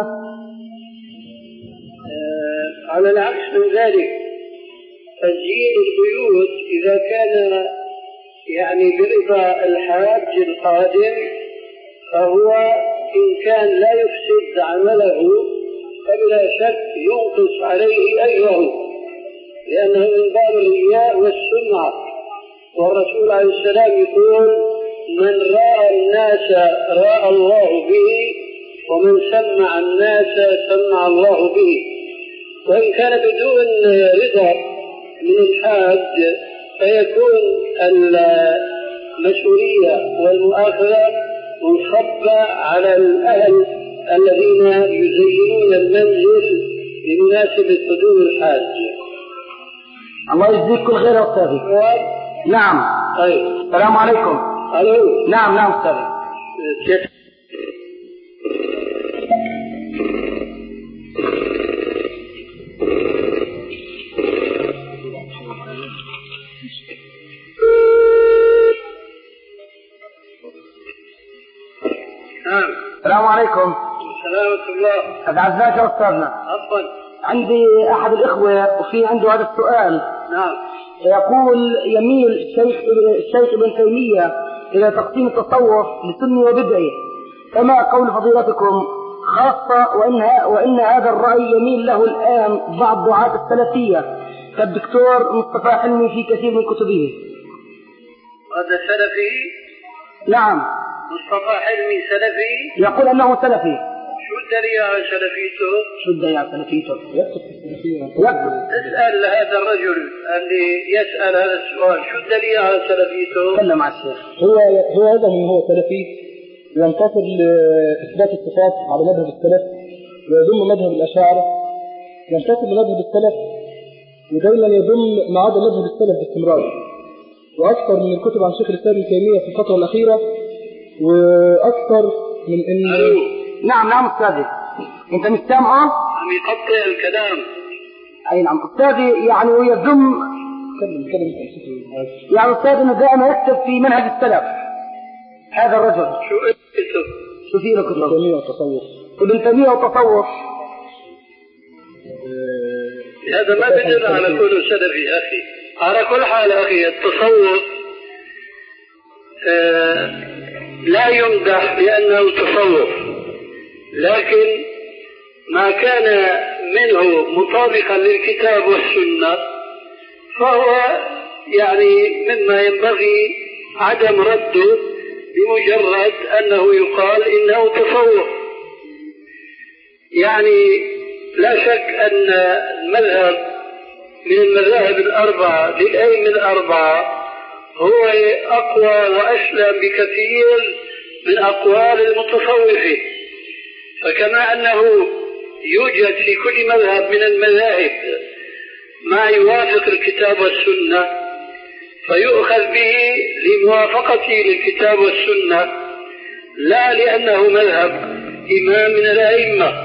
آه على العكس من ذلك، تزيين البيوت إذا كان يعني برضا الحاج القادم فهو إن كان لا يفسد عمله فبلا شك ينقص عليه أجره، لأنه من باب الرياء والسمعة. والرسول عليه السلام يقول من راى الناس راى الله به ومن سمع الناس سمع الله به. وإن كان بدون رضا من الحاج فيكون المسؤولية والمؤاخذة منصبة على الأهل الذين يزينون المنزل بمناسبة قدوم الحاج. الله يجزيك كل خير يا أستاذي. نعم. طيب. السلام عليكم. ألو. نعم نعم أستاذي. السلام عليكم. سلامة الله. أتعزاك يا أستاذنا. عفوا. عندي أحد الإخوة وفي عنده هذا السؤال. نعم. يقول يميل الشيخ الشيخ ابن تيمية إلى تقسيم التصوف لسني وبدعي، فما قول فضيلتكم خاصة وإن وإن هذا الرأي يميل له الآن بعض دعاة السلفية كالدكتور مصطفى حلمي في كثير من كتبه. هذا سلفي؟ نعم. مصطفى حلمي سلفي؟ يقول أنه سلفي. شو الدليل على سلفيته؟ شو الدليل على سلفيته؟ يكتب. اسأل هذا الرجل اللي يسأل هذا السؤال شو الدليل على سلفيته؟ تكلم مع الشيخ. هو هو هذا من هو سلفي ينتصر لإثبات الصفات على مذهب السلف ويضم مذهب الأشاعرة، ينتصر لمذهب السلف ودايما يضم ما عدا مذهب السلف باستمرار. وأكثر من الكتب عن شيخ الإسلام ابن تيمية في الفترة الأخيرة، وأكثر من إن ألو. نعم نعم أستاذي. أنت مش سامعه؟ عم يقطع الكلام. أي نعم أستاذي، يعني يضم كلم كلم يعني أستاذ إنه دائما يكتب في منهج السلف هذا الرجل. شو اسمه؟ شو في لك ابن تيمية والتصوف. ابن تيمية والتصوف. هذا ما بدل على كونه سلفي أخي. على كل حال أخي التصوف آه لا يمدح بأنه تصوف، لكن ما كان منه مطابقا للكتاب والسنة فهو يعني مما ينبغي عدم رده بمجرد أنه يقال إنه تصوف. يعني لا شك أن المذهب من المذاهب الأربعة للأئمة الأربعة هو أقوى وأسلم بكثير من أقوال المتصوفة. فكما أنه يوجد في كل مذهب من المذاهب ما يوافق الكتاب والسنة فيؤخذ به لموافقته للكتاب والسنة لا لأنه مذهب إمام من الأئمة.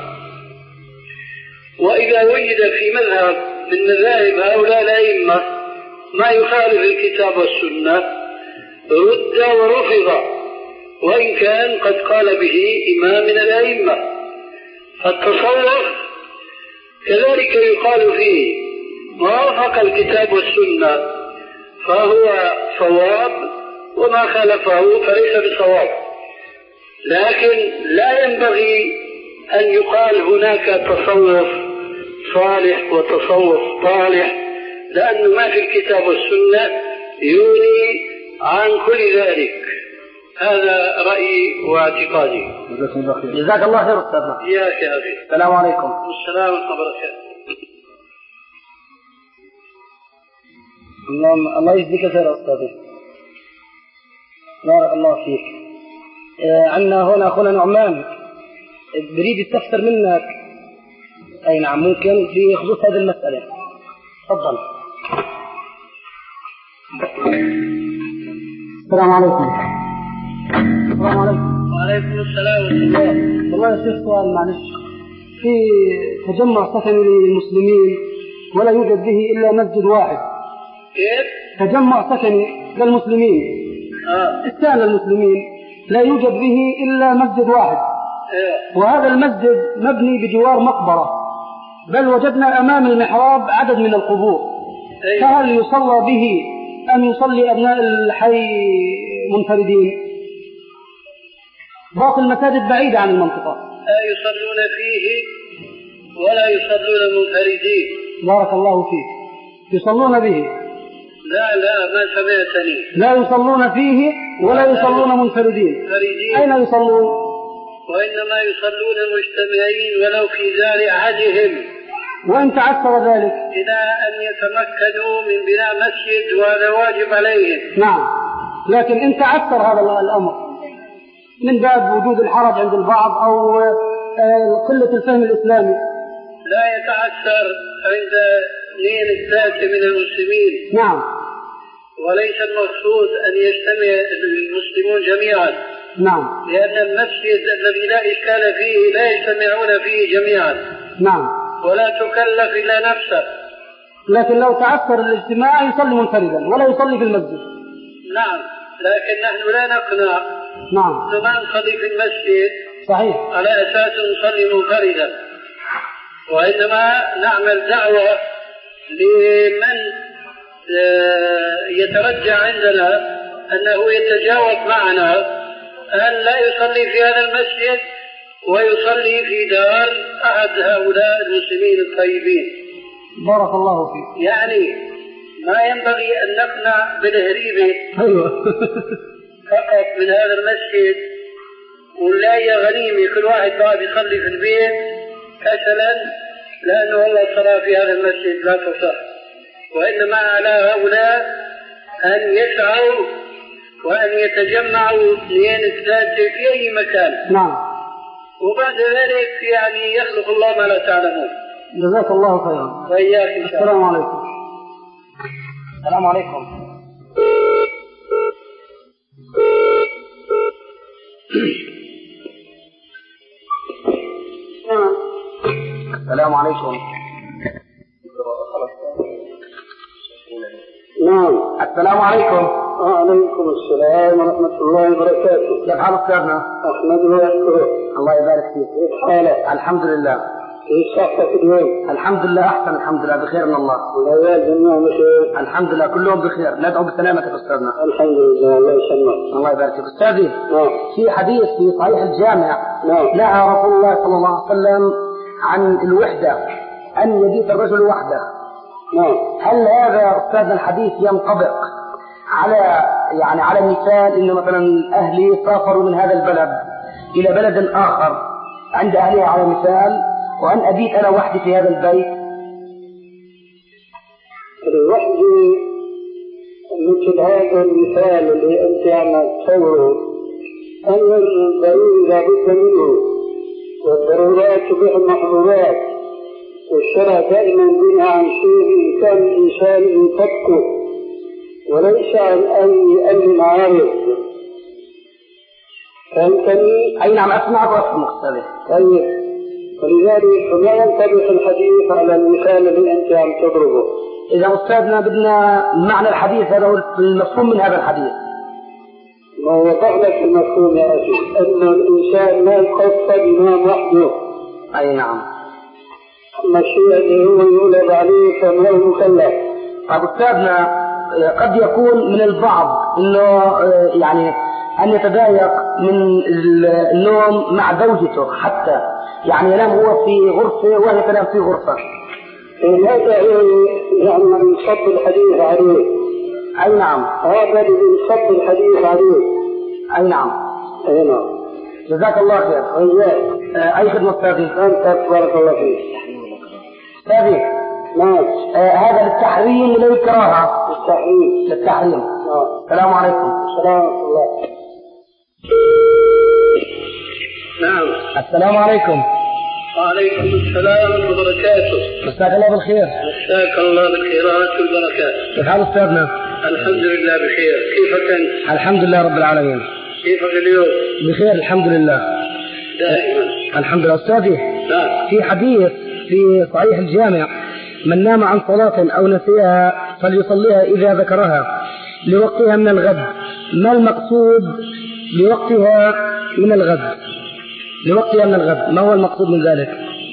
وإذا وجد في مذهب من مذاهب هؤلاء الأئمة ما يخالف الكتاب والسنة رد ورفض وإن كان قد قال به إمام من الأئمة. فالتصوف كذلك يقال فيه موافق الكتاب والسنة فهو صواب وما خالفه فليس بصواب. لكن لا ينبغي أن يقال هناك تصوف صالح وتصوف طالح لأن ما في الكتاب والسنة يغني عن كل ذلك. هذا رأيي واعتقادي. جزاك الله خير أستاذنا. إياك يا أخي. السلام عليكم. السلام ورحمة الله وبركاته. الله الله يجزيك خير أستاذي. بارك الله فيك. آه عندنا هنا أخونا نعمان بريد يستفسر منك. أي نعم ممكن في خصوص هذه المسألة. تفضل. السلام عليكم. السلام عليكم. وعليكم السلام ورحمة الله. والله يا شيخ سؤال معلش. في تجمع سكني للمسلمين ولا يوجد به إلا مسجد واحد. كيف؟ تجمع سكني للمسلمين. آه. استان للمسلمين لا يوجد به إلا مسجد واحد. آه. وهذا المسجد مبني بجوار مقبرة بل وجدنا أمام المحراب عدد من القبور. أيه. فهل يصلى به أم يصلي أبناء الحي منفردين؟ باقي المساجد بعيدة عن المنطقة. لا يصلون فيه ولا يصلون منفردين. بارك الله فيك. يصلون به. لا لا ما سمعتني. لا يصلون فيه ولا يصلون منفردين. منفردين. أين يصلون؟ وإنما يصلون مجتمعين ولو في دار أحدهم. وإن تعثر ذلك إلى أن يتمكنوا من بناء مسجد وهذا واجب عليهم. نعم. لكن إن تعثر هذا الأمر من باب وجود الحرج عند البعض أو قلة الفهم الإسلامي لا يتعثر عند اثنين الثالثة من المسلمين. نعم. وليس المقصود أن يجتمع المسلمون جميعا. نعم. لأن المسجد الذي لا إشكال فيه لا يجتمعون فيه جميعا. نعم. ولا تكلف إلا نفسه. لكن لو تعثر الاجتماع يصلي منفردا ولا يصلي في المسجد. نعم. لكن نحن لا نقنع. نعم. ما نصلي في المسجد صحيح على أساس نصلي منفردا وإنما نعمل دعوة لمن يترجع عندنا أنه يتجاوز معنا أن لا يصلي في هذا المسجد ويصلي في دار أحد هؤلاء المسلمين الطيبين. بارك الله فيك. يعني ما ينبغي أن نقنع بالهريبة أيوة. فقط من هذا المسجد ولا هي غنيمة كل واحد بعد يصلي في البيت كسلا لأنه الله صلى في هذا المسجد لا تصح. وإنما على هؤلاء أن يسعوا وأن يتجمعوا اثنين ثلاثة في أي مكان. نعم. وبعد ذلك يعني يخلق الله ما لا تعلمون. جزاك الله خيرا. وإياك إن شاء الله. السلام عليكم. السلام عليكم. السلام عليكم. نعم. السلام عليكم. وعليكم السلام ورحمة الله وبركاته. كيف حال أستاذنا؟ أحمد وأشكرك. الله يبارك فيك. كيف حالك؟ الحمد لله. كيف صحتك اليوم؟ الحمد لله أحسن الحمد لله بخير من الله. العيال جميعا بخير. الحمد لله كلهم بخير. ندعو بسلامتك أستاذنا. الحمد لله الله يسلمك. الله يبارك فيك. أستاذي نعم. في حديث في صحيح الجامع نعم. نهى رسول الله صلى الله عليه وسلم عن الوحدة أن يبيت الرجل وحده نعم. هل هذا أستاذ الحديث ينطبق على يعني على مثال إنه مثلا أهلي سافروا من هذا البلد إلى بلد آخر عند أهلها على مثال، وأن أبيت أنا وحدي في هذا البيت؟ الوحدي مثل هذا المثال اللي أنت عم تصوره، أمر ضروري لابد منه، والضرورات تبيح المحظورات، والشرع دائما بنى عن شيء كان الإنسان ينفكه وليس عن أي أمر عارض. فهمتني؟ أي نعم أسمعك وأفهم أستاذي. طيب، ولذلك فلا ينطبق الحديث على المثال اللي أنت عم تضربه. إذا أستاذنا بدنا معنى الحديث هذا هو المفهوم من هذا الحديث. ما وضع لك المفهوم يا أخي، أن الإنسان ما يخص بإمام وحده. أي نعم. أما الشيء اللي هو يولد عليه فما هو مكلف. طيب أستاذنا، قد يكون من البعض إنه يعني أن يتضايق من النوم مع زوجته، حتى يعني ينام هو في غرفة وهي تنام في غرفة. هذا يعني ينصب الحديث عليه. أي نعم. هذا اللي ينصب الحديث عليه. أي نعم. أي نعم. جزاك الله خير. وإياك. أي خدمة أستاذي؟ أنت بارك الله فيك. أستاذي. نعم. آه هذا للتحريم ولا للكراهة؟ للتحريم. للتحريم. نعم. السلام عليكم. السلام ورحمة الله. نعم. السلام عليكم. وعليكم السلام وبركاته. مساك الله بالخير. مساك الله بالخيرات والبركات. كيف حال أستاذنا؟ الحمد لله بخير. كيفك أنت؟ الحمد لله رب العالمين. كيفك اليوم؟ بخير الحمد لله. دائما. الحمد لله. أستاذي. نعم. في حديث في صحيح الجامع: من نام عن صلاة أو نسيها فليصليها إذا ذكرها لوقتها من الغد. ما المقصود لوقتها من الغد؟ لوقتها من الغد، ما هو المقصود من ذلك؟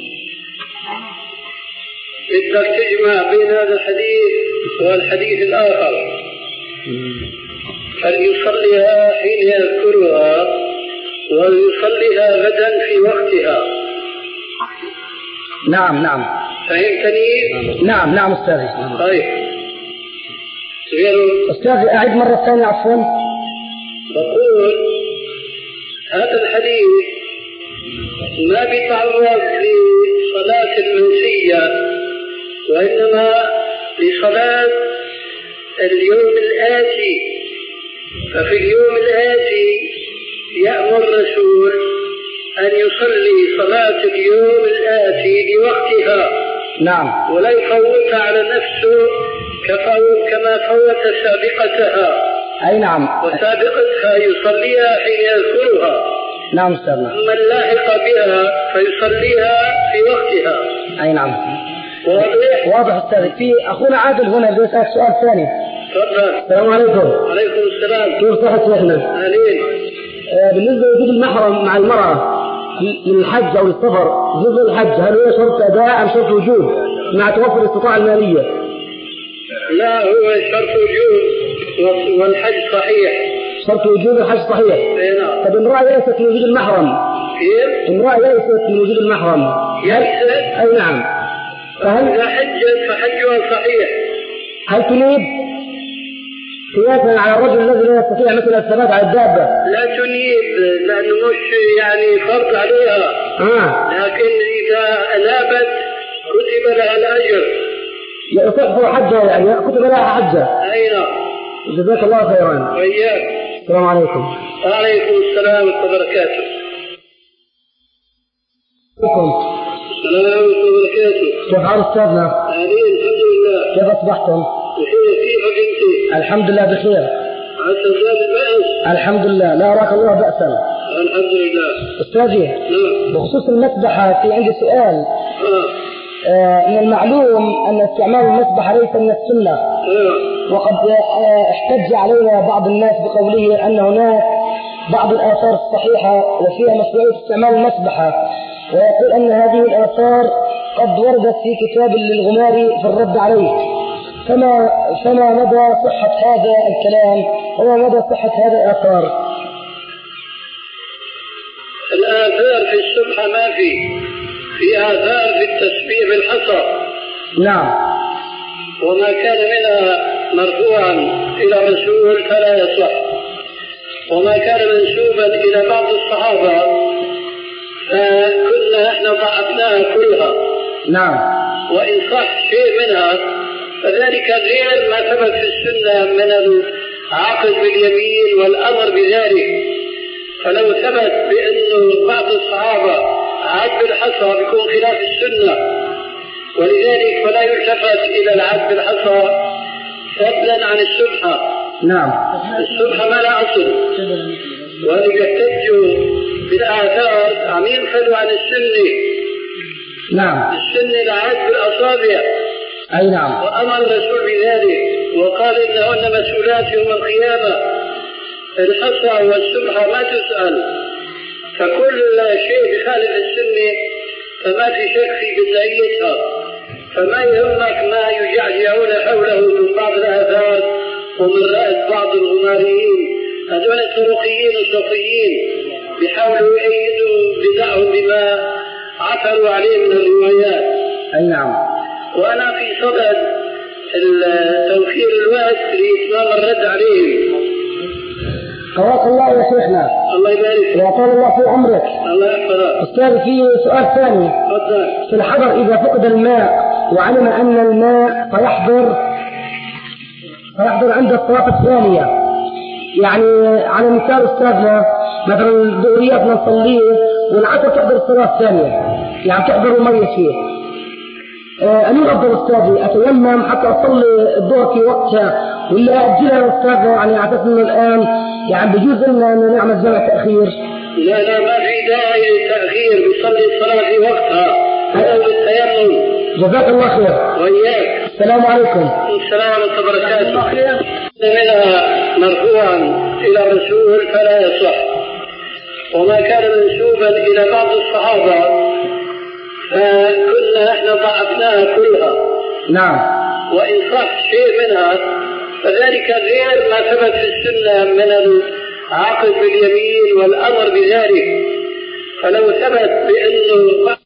بدك تجمع بين هذا الحديث والحديث الآخر. فليصليها حين يذكرها وليصليها غدا في وقتها. نعم نعم. فهمتني؟ نعم نعم أستاذي. طيب. أستاذي أعيد مرة ثانية عفوا. بقول هذا الحديث ما بيتعرض لصلاة المنسية، وإنما لصلاة اليوم الآتي. ففي اليوم الآتي يأمر الرسول أن يصلي صلاة اليوم الآتي لوقتها. نعم. ولا يفوت على نفسه كما فوت سابقتها. أي نعم. وسابقتها يصليها حين يذكرها. نعم أستاذنا. أما اللاحق بها فيصليها في وقتها. أي نعم. واضح؟ واضح أستاذي. في أخونا عادل هنا بده يسألك سؤال ثاني. تفضل. السلام عليكم. وعليكم السلام. كيف صحة شيخنا؟ أهلين. آه بالنسبة لوجود المحرم مع المرأة للحج أو للسفر، جزء الحج هل هو شرط أداء أم شرط وجود مع توفر الاستطاعة المالية؟ لا، هو شرط وجود والحج صحيح. شرط وجود الحج صحيح. اي نعم. طب امرأة يأست من وجود المحرم. كيف؟ امرأة يأست من وجود المحرم. يأست؟ أي نعم. فهل إذا حجت فحجها صحيح. هل تنيب قياسا على الرجل الذي لا يستطيع مثل الثبات على الدابة؟ لا تنيب، لأنه مش يعني فرض عليها. آه. لكن إذا أنابت كتب لها الأجر. يصح حجها يعني كتب لها حجة. أي نعم. جزاك الله خيرا. وإياك. السلام عليكم. وعليكم السلام ورحمة الله وبركاته. السلام ورحمة الله وبركاته. كيف حال أستاذنا؟ أهلين الحمد لله. كيف أصبحتم؟ بخير. كيفك أنت؟ الحمد لله بخير. عسى زاد البأس؟ الحمد لله، لا أراك الله بأسا. الحمد لله. أستاذي. نعم. بخصوص المسبحة في عندي سؤال. آه. آه من المعلوم أن استعمال المسبحة ليس من السنة. آه. وقد آه احتج علينا بعض الناس بقوله أن هناك بعض الآثار الصحيحة وفيها مشروعية استعمال المسبحة، ويقول أن هذه الآثار قد وردت في كتاب للغماري في الرد عليه. فما فما مدى صحة هذا الكلام وما مدى صحة هذه الآثار؟ الآثار في السبحة ما في في آثار في التسبيح بالحصى. نعم. وما كان منها مرفوعا إلى الرسول فلا يصح، وما كان منسوبا إلى بعض الصحابة فكنا احنا ضعفناها كلها. نعم. وإن صح شيء منها فذلك غير ما ثبت في السنة من العقد باليمين والأمر بذلك. فلو ثبت بأنه بعض الصحابة عد بالحصى بيكون خلاف السنة، ولذلك فلا يلتفت إلى العد بالحصى فضلا عن السبحة. نعم. السبحة ما لا أصل، وهذا يحتجوا بالآثار عم ينفذوا عن السنة. نعم. السنة العد بالأصابع. أي نعم. وأمر الرسول بذلك وقال إنهن مسؤولات يوم القيامة. الحصى والسبحة ما تسأل، فكل شيء بخالف السنة فما في شك في بدعيتها. فما يهمك ما يجعجعون حوله من بعض الآثار ومن رأس بعض الغماريين، هذول الطرقيين الصفيين بيحاولوا يؤيدوا بدعهم بما عثروا عليه من الروايات. أي نعم. وأنا في صدد توفير الوقت لإتمام الرد عليهم. قواك الله يا شيخنا. الله يبارك. وطال الله في عمرك. الله يحفظك. أستاذ في سؤال ثاني. تفضل. في الحضر إذا فقد الماء وعلم أن الماء فيحضر فيحضر عند الطواف الثانية، يعني على مثال أستاذنا مثلا الظهريات نصليه والعصر تحضر الصلاة الثانية، يعني تحضر المية فيه. أنا أفضل أستاذي أتيمم حتى أصلي الظهر في وقتها ولا أجلها أستاذنا، يعني أعتقد أنه الآن يعني بجوز لنا أن نعمل جمع تأخير؟ لا لا ما في داعي للتأخير، بيصلي الصلاة في وقتها أو بالتيمم. جزاك الله خير. وإياك. السلام عليكم. السلام ورحمة الله وبركاته. منها مرفوعا إلى الرسول فلا يصح، وما كان منسوبا إلى بعض الصحابة فكنا احنا ضعفناها كلها. نعم. وإن صح شيء منها فذلك غير ما ثبت في السنة من العقد باليمين والأمر بذلك. فلو ثبت بأنه